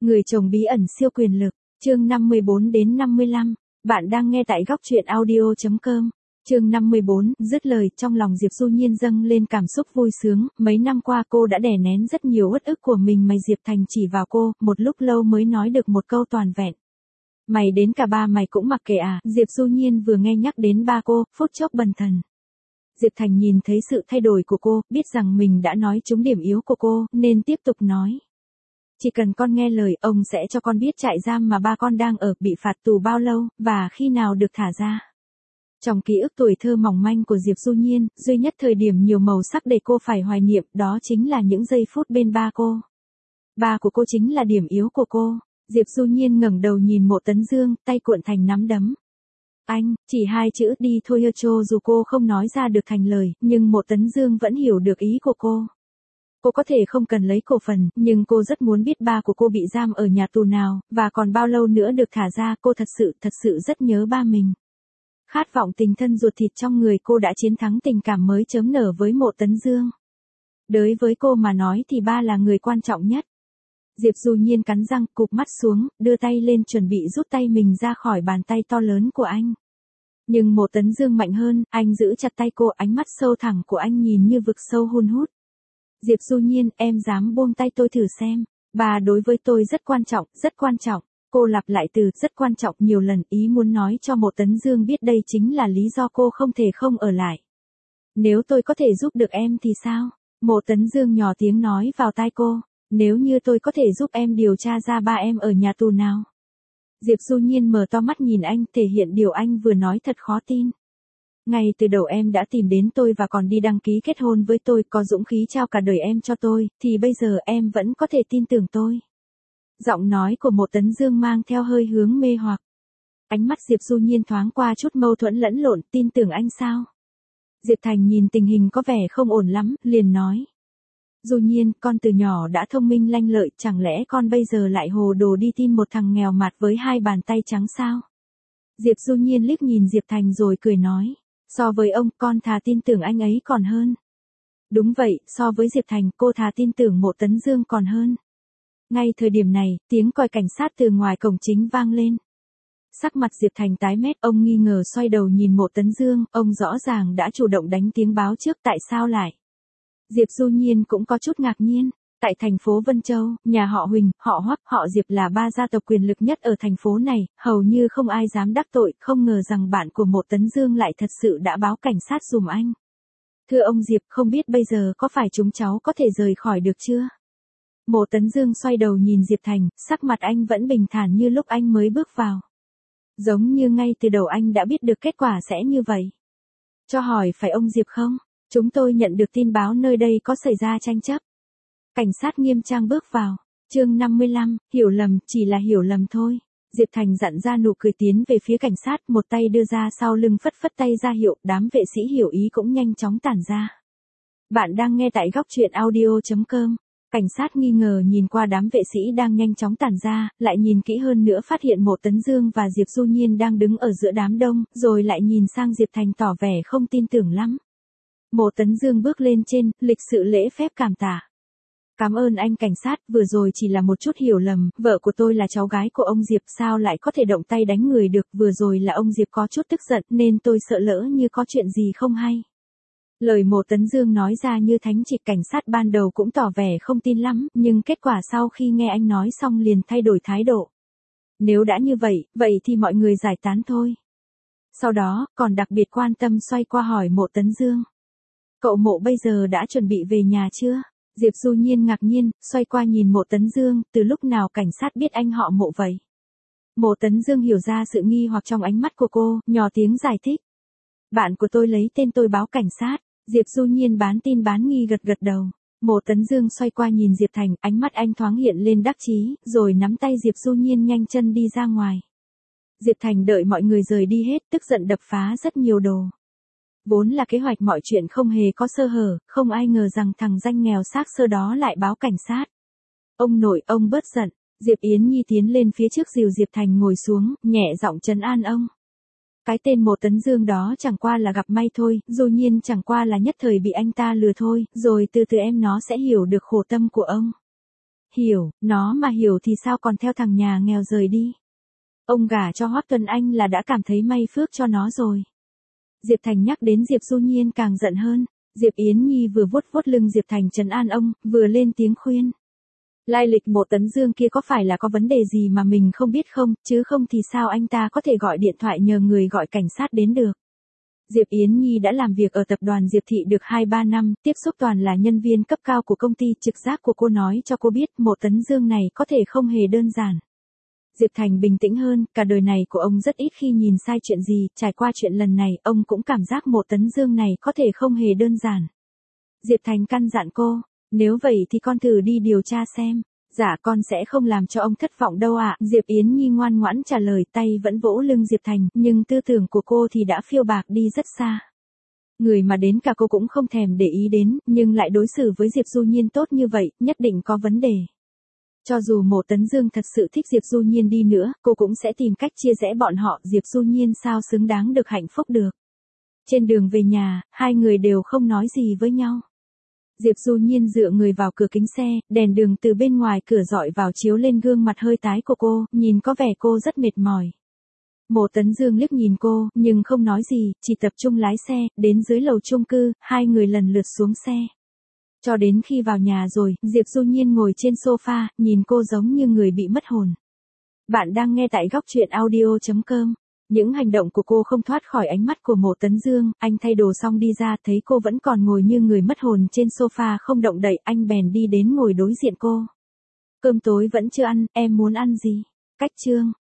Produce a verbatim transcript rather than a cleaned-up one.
Người chồng bí ẩn siêu quyền lực, chương năm mươi bốn đến năm mươi lăm. Bạn đang nghe tại góc truyện audio chấm com. Chương năm mươi bốn, dứt lời, trong lòng Diệp Du Nhiên dâng lên cảm xúc vui sướng, mấy năm qua cô đã đè nén rất nhiều uất ức của mình mà Diệp Thành chỉ vào cô, một lúc lâu mới nói được một câu toàn vẹn. Mày đến cả ba mày cũng mặc kệ à? Diệp Du Nhiên vừa nghe nhắc đến ba cô, phút chốc bần thần. Diệp Thành nhìn thấy sự thay đổi của cô, biết rằng mình đã nói trúng điểm yếu của cô, nên tiếp tục nói. Chỉ cần con nghe lời, ông sẽ cho con biết trại giam mà ba con đang ở bị phạt tù bao lâu, và khi nào được thả ra. Trong ký ức tuổi thơ mỏng manh của Diệp Du Nhiên, duy nhất thời điểm nhiều màu sắc để cô phải hoài niệm, đó chính là những giây phút bên ba cô. Ba của cô chính là điểm yếu của cô. Diệp Du Nhiên ngẩng đầu nhìn Mộ Tấn Dương, tay cuộn thành nắm đấm. Anh, chỉ hai chữ đi thôi hơ chô dù cô không nói ra được thành lời, nhưng Mộ Tấn Dương vẫn hiểu được ý của cô. Cô có thể không cần lấy cổ phần, nhưng cô rất muốn biết ba của cô bị giam ở nhà tù nào, và còn bao lâu nữa được thả ra. Cô thật sự, thật sự rất nhớ ba mình. Khát vọng tình thân ruột thịt trong người cô đã chiến thắng tình cảm mới chớm nở với Mộ Tấn Dương. Đối với cô mà nói thì ba là người quan trọng nhất. Diệp Du Nhiên cắn răng, cụp mắt xuống, đưa tay lên chuẩn bị rút tay mình ra khỏi bàn tay to lớn của anh. Nhưng Mộ Tấn Dương mạnh hơn, anh giữ chặt tay cô, ánh mắt sâu thẳm của anh nhìn như vực sâu hun hút. Diệp Du Nhiên, em dám buông tay tôi thử xem. Bà đối với tôi rất quan trọng, rất quan trọng. Cô lặp lại từ rất quan trọng nhiều lần, ý muốn nói cho Mộ Tấn Dương biết đây chính là lý do cô không thể không ở lại. Nếu tôi có thể giúp được em thì sao? Mộ Tấn Dương nhỏ tiếng nói vào tai cô. Nếu như tôi có thể giúp em điều tra ra ba em ở nhà tù nào. Diệp Du Nhiên mở to mắt nhìn anh, thể hiện điều anh vừa nói thật khó tin. Ngay từ đầu em đã tìm đến tôi và còn đi đăng ký kết hôn với tôi, có dũng khí trao cả đời em cho tôi, thì bây giờ em vẫn có thể tin tưởng tôi. Giọng nói của Mộ Tấn Dương mang theo hơi hướng mê hoặc. Ánh mắt Diệp Du Nhiên thoáng qua chút mâu thuẫn lẫn lộn, tin tưởng anh sao? Diệp Thành nhìn tình hình có vẻ không ổn lắm, liền nói. Du Nhiên, con từ nhỏ đã thông minh lanh lợi, chẳng lẽ con bây giờ lại hồ đồ đi tin một thằng nghèo mạt với hai bàn tay trắng sao? Diệp Du Nhiên liếc nhìn Diệp Thành rồi cười nói. So với ông, con thà tin tưởng anh ấy còn hơn. Đúng vậy, so với Diệp Thành, cô thà tin tưởng Mộ Tấn Dương còn hơn. Ngay thời điểm này, tiếng còi cảnh sát từ ngoài cổng chính vang lên. Sắc mặt Diệp Thành tái mét, ông nghi ngờ xoay đầu nhìn Mộ Tấn Dương, ông rõ ràng đã chủ động đánh tiếng báo trước, tại sao lại? Diệp Du Nhiên cũng có chút ngạc nhiên. Tại thành phố Vân Châu, nhà họ Huỳnh, họ Hoắc, họ Diệp là ba gia tộc quyền lực nhất ở thành phố này, hầu như không ai dám đắc tội, không ngờ rằng bạn của Mộ Tấn Dương lại thật sự đã báo cảnh sát giùm anh. Thưa ông Diệp, không biết bây giờ có phải chúng cháu có thể rời khỏi được chưa? Mộ Tấn Dương xoay đầu nhìn Diệp Thành, sắc mặt anh vẫn bình thản như lúc anh mới bước vào. Giống như ngay từ đầu anh đã biết được kết quả sẽ như vậy. Cho hỏi phải ông Diệp không? Chúng tôi nhận được tin báo nơi đây có xảy ra tranh chấp. Cảnh sát nghiêm trang bước vào. Chương năm mươi lăm, hiểu lầm, chỉ là hiểu lầm thôi. Diệp Thành dặn ra nụ cười tiến về phía cảnh sát, một tay đưa ra sau lưng phất phất tay ra hiệu, đám vệ sĩ hiểu ý cũng nhanh chóng tản ra. Bạn đang nghe tại góc truyện audio chấm com. Cảnh sát nghi ngờ nhìn qua đám vệ sĩ đang nhanh chóng tản ra, lại nhìn kỹ hơn nữa phát hiện Mộ Tấn Dương và Diệp Du Nhiên đang đứng ở giữa đám đông, rồi lại nhìn sang Diệp Thành tỏ vẻ không tin tưởng lắm. Mộ Tấn Dương bước lên trên, lịch sự lễ phép cảm tạ. Cảm ơn anh cảnh sát, vừa rồi chỉ là một chút hiểu lầm, vợ của tôi là cháu gái của ông Diệp, sao lại có thể động tay đánh người được, vừa rồi là ông Diệp có chút tức giận nên tôi sợ lỡ như có chuyện gì không hay. Lời Mộ Tấn Dương nói ra như thánh chỉ, cảnh sát ban đầu cũng tỏ vẻ không tin lắm, nhưng kết quả sau khi nghe anh nói xong liền thay đổi thái độ. Nếu đã như vậy, vậy thì mọi người giải tán thôi. Sau đó, còn đặc biệt quan tâm xoay qua hỏi Mộ Tấn Dương. Cậu Mộ bây giờ đã chuẩn bị về nhà chưa? Diệp Du Nhiên ngạc nhiên, xoay qua nhìn Mộ Tấn Dương, từ lúc nào cảnh sát biết anh họ Mộ vậy? Mộ Tấn Dương hiểu ra sự nghi hoặc trong ánh mắt của cô, nhỏ tiếng giải thích. Bạn của tôi lấy tên tôi báo cảnh sát. Diệp Du Nhiên bán tin bán nghi gật gật đầu. Mộ Tấn Dương xoay qua nhìn Diệp Thành, ánh mắt anh thoáng hiện lên đắc chí, rồi nắm tay Diệp Du Nhiên nhanh chân đi ra ngoài. Diệp Thành đợi mọi người rời đi hết, tức giận đập phá rất nhiều đồ. Vốn là kế hoạch mọi chuyện không hề có sơ hở, không ai ngờ rằng thằng danh nghèo xác xơ đó lại báo cảnh sát. Ông nội, ông bớt giận. Diệp Yến Nhi tiến lên phía trước dìu Diệp Thành ngồi xuống, nhẹ giọng trấn an ông. Cái tên Mộ Tấn Dương đó chẳng qua là gặp may thôi, Du Nhiên chẳng qua là nhất thời bị anh ta lừa thôi, rồi từ từ em nó sẽ hiểu được khổ tâm của ông. Hiểu, nó mà hiểu thì sao còn theo thằng nhà nghèo rời đi. Ông gả cho Hoắc Tuấn Anh là đã cảm thấy may phước cho nó rồi. Diệp Thành nhắc đến Diệp Du Nhiên càng giận hơn. Diệp Yến Nhi vừa vuốt vuốt lưng Diệp Thành trấn an ông, vừa lên tiếng khuyên. Lai lịch Mộ Tấn Dương kia có phải là có vấn đề gì mà mình không biết không, chứ không thì sao anh ta có thể gọi điện thoại nhờ người gọi cảnh sát đến được. Diệp Yến Nhi đã làm việc ở tập đoàn Diệp Thị được hai ba năm, tiếp xúc toàn là nhân viên cấp cao của công ty, trực giác của cô nói cho cô biết Mộ Tấn Dương này có thể không hề đơn giản. Diệp Thành bình tĩnh hơn, cả đời này của ông rất ít khi nhìn sai chuyện gì, trải qua chuyện lần này, ông cũng cảm giác Mộ Tấn Dương này có thể không hề đơn giản. Diệp Thành căn dặn cô, nếu vậy thì con thử đi điều tra xem. Dạ con sẽ không làm cho ông thất vọng đâu ạ. Diệp Yến Nhi ngoan ngoãn trả lời, tay vẫn vỗ lưng Diệp Thành, nhưng tư tưởng của cô thì đã phiêu bạc đi rất xa. Người mà đến cả cô cũng không thèm để ý đến, nhưng lại đối xử với Diệp Du Nhiên tốt như vậy, nhất định có vấn đề. Cho dù Mộ Tấn Dương thật sự thích Diệp Du Nhiên đi nữa, cô cũng sẽ tìm cách chia rẽ bọn họ, Diệp Du Nhiên sao xứng đáng được hạnh phúc được. Trên đường về nhà, hai người đều không nói gì với nhau. Diệp Du Nhiên dựa người vào cửa kính xe, đèn đường từ bên ngoài cửa dọi vào chiếu lên gương mặt hơi tái của cô, nhìn có vẻ cô rất mệt mỏi. Mộ Tấn Dương liếc nhìn cô, nhưng không nói gì, chỉ tập trung lái xe, đến dưới lầu chung cư, hai người lần lượt xuống xe. Cho đến khi vào nhà rồi, Diệp Du Nhiên ngồi trên sofa, nhìn cô giống như người bị mất hồn. Bạn đang nghe tại góc truyện audio chấm com. Những hành động của cô không thoát khỏi ánh mắt của Mộ Tấn Dương, anh thay đồ xong đi ra, thấy cô vẫn còn ngồi như người mất hồn trên sofa không động đậy, anh bèn đi đến ngồi đối diện cô. Cơm tối vẫn chưa ăn, em muốn ăn gì? Cách chương.